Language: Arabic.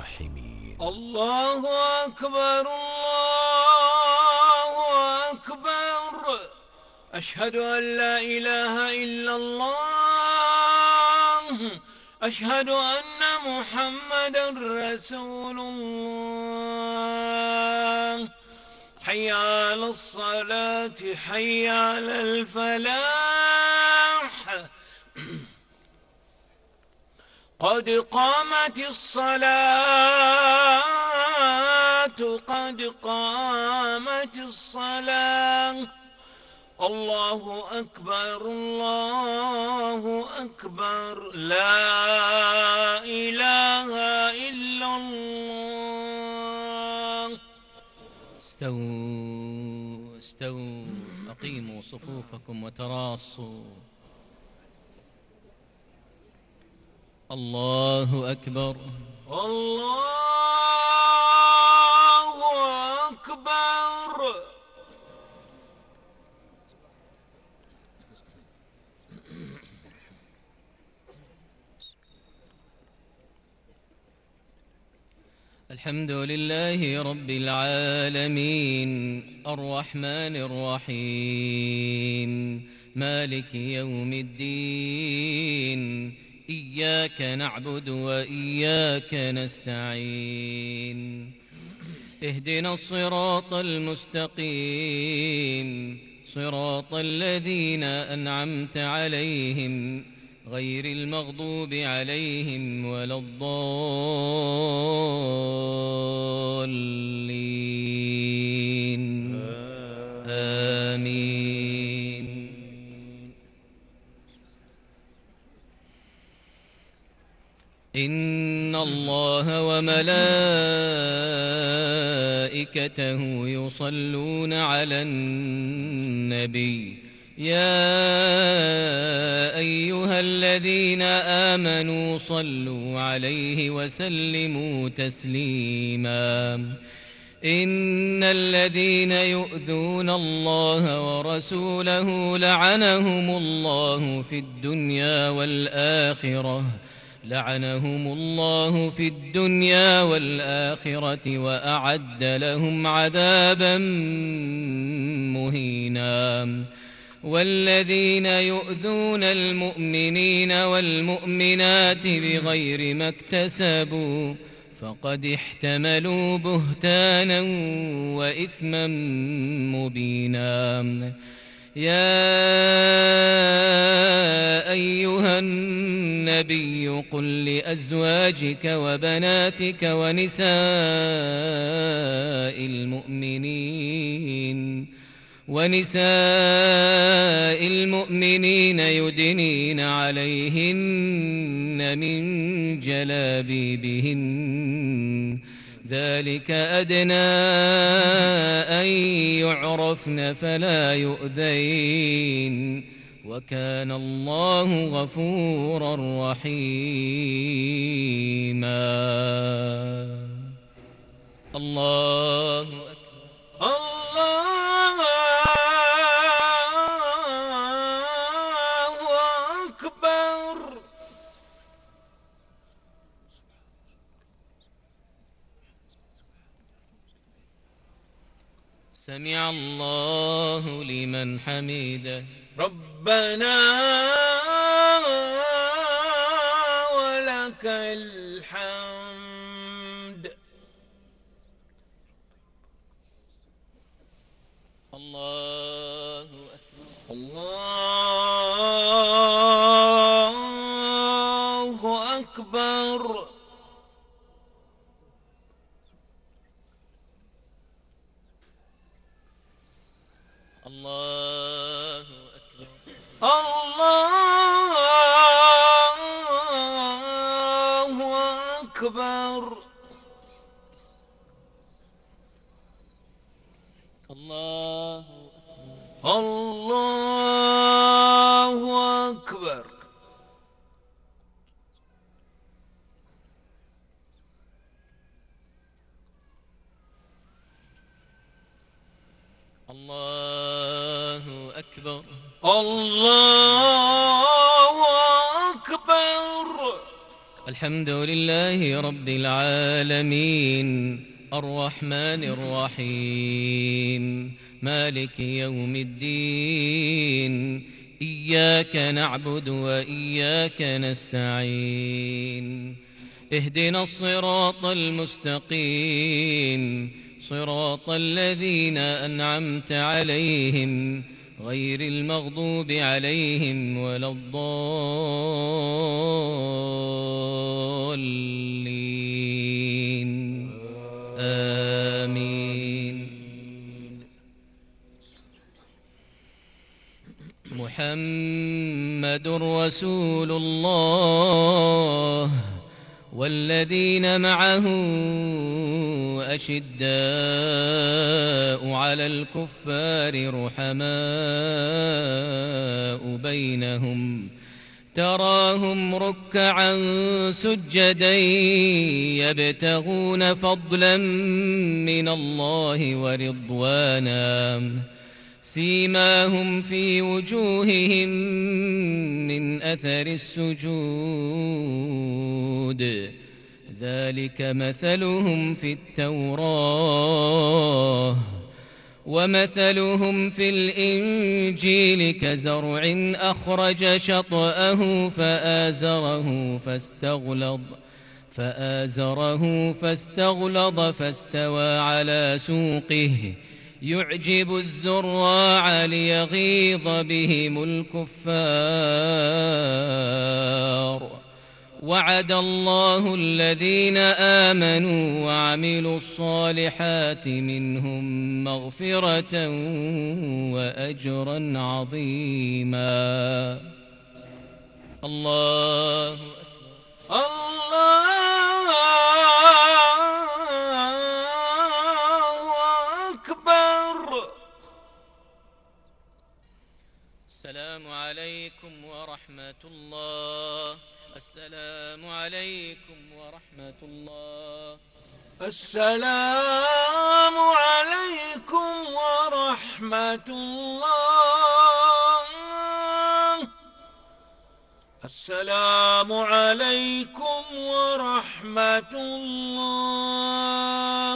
الراحمين. الله أكبر الله أكبر. أشهد أن لا إله إلا الله. أشهد أن محمدا رسول الله. حي على الصلاة حي على الفلاح. قد قامت الصلاة قد قامت الصلاة. الله أكبر الله أكبر. لا إله إلا الله. استووا استووا، أقيموا صفوفكم وتراصوا. الله أكبر الله أكبر. الحمد لله رب العالمين، الرحمن الرحيم، مالك يوم الدين. إياك نعبد وإياك نستعين. اهدنا الصراط المستقيم، صراط الذين أنعمت عليهم غير المغضوب عليهم ولا الضالين. آمين. إن الله وملائكته يصلون على النبي. يا أيها الذين آمنوا صلوا عليه وسلموا تسليما. إن الذين يؤذون الله ورسوله لعنهم الله في الدنيا والآخرة وأعد لهم عذابا مهينا. والذين يؤذون المؤمنين والمؤمنات بغير ما اكتسبوا فقد احتملوا بهتانا وإثما مبينا. يا أيها النبي قل لأزواجك وبناتك ونساء المؤمنين يدنين عليهن من جلابيبهن. ذلك أدنى أن يعرفن فلا يؤذين، وكان الله غفورا رحيما. الله أكبر. الله أكبر. سمع الله لمن حمده. ربنا ولك الحمد. الله أكبر. الله أكبر. الله أكبر. الله أكبر. الله الله أكبر. الله أكبر. الله أكبر. الحمد لله رب العالمين الرحمن الرحيم مالك يوم الدين إياك نعبد وإياك نستعين اهدنا الصراط المستقيم صراط الذين أنعمت عليهم غير المغضوب عليهم ولا الضالين آمين. محمد رسول الله والذين معه أشداء على الكفار رحماء بينهم تراهم ركعا سجدا يبتغون فضلا من الله ورضوانا سيماهم في وجوههم من أثر السجود ذلك مثلهم في التوراة ومثلهم في الإنجيل كزرع أخرج شطأه فآزره فاستغلظ فاستوى على سوقه يعجب الزراع ليغيظ بهم الكفار وعد الله الذين آمنوا وعملوا الصالحات منهم مغفرة وأجرا عظيما. الله أكبر. السلام عليكم ورحمة الله. السلام عليكم ورحمة الله. السلام عليكم ورحمة الله. السلام عليكم ورحمة الله.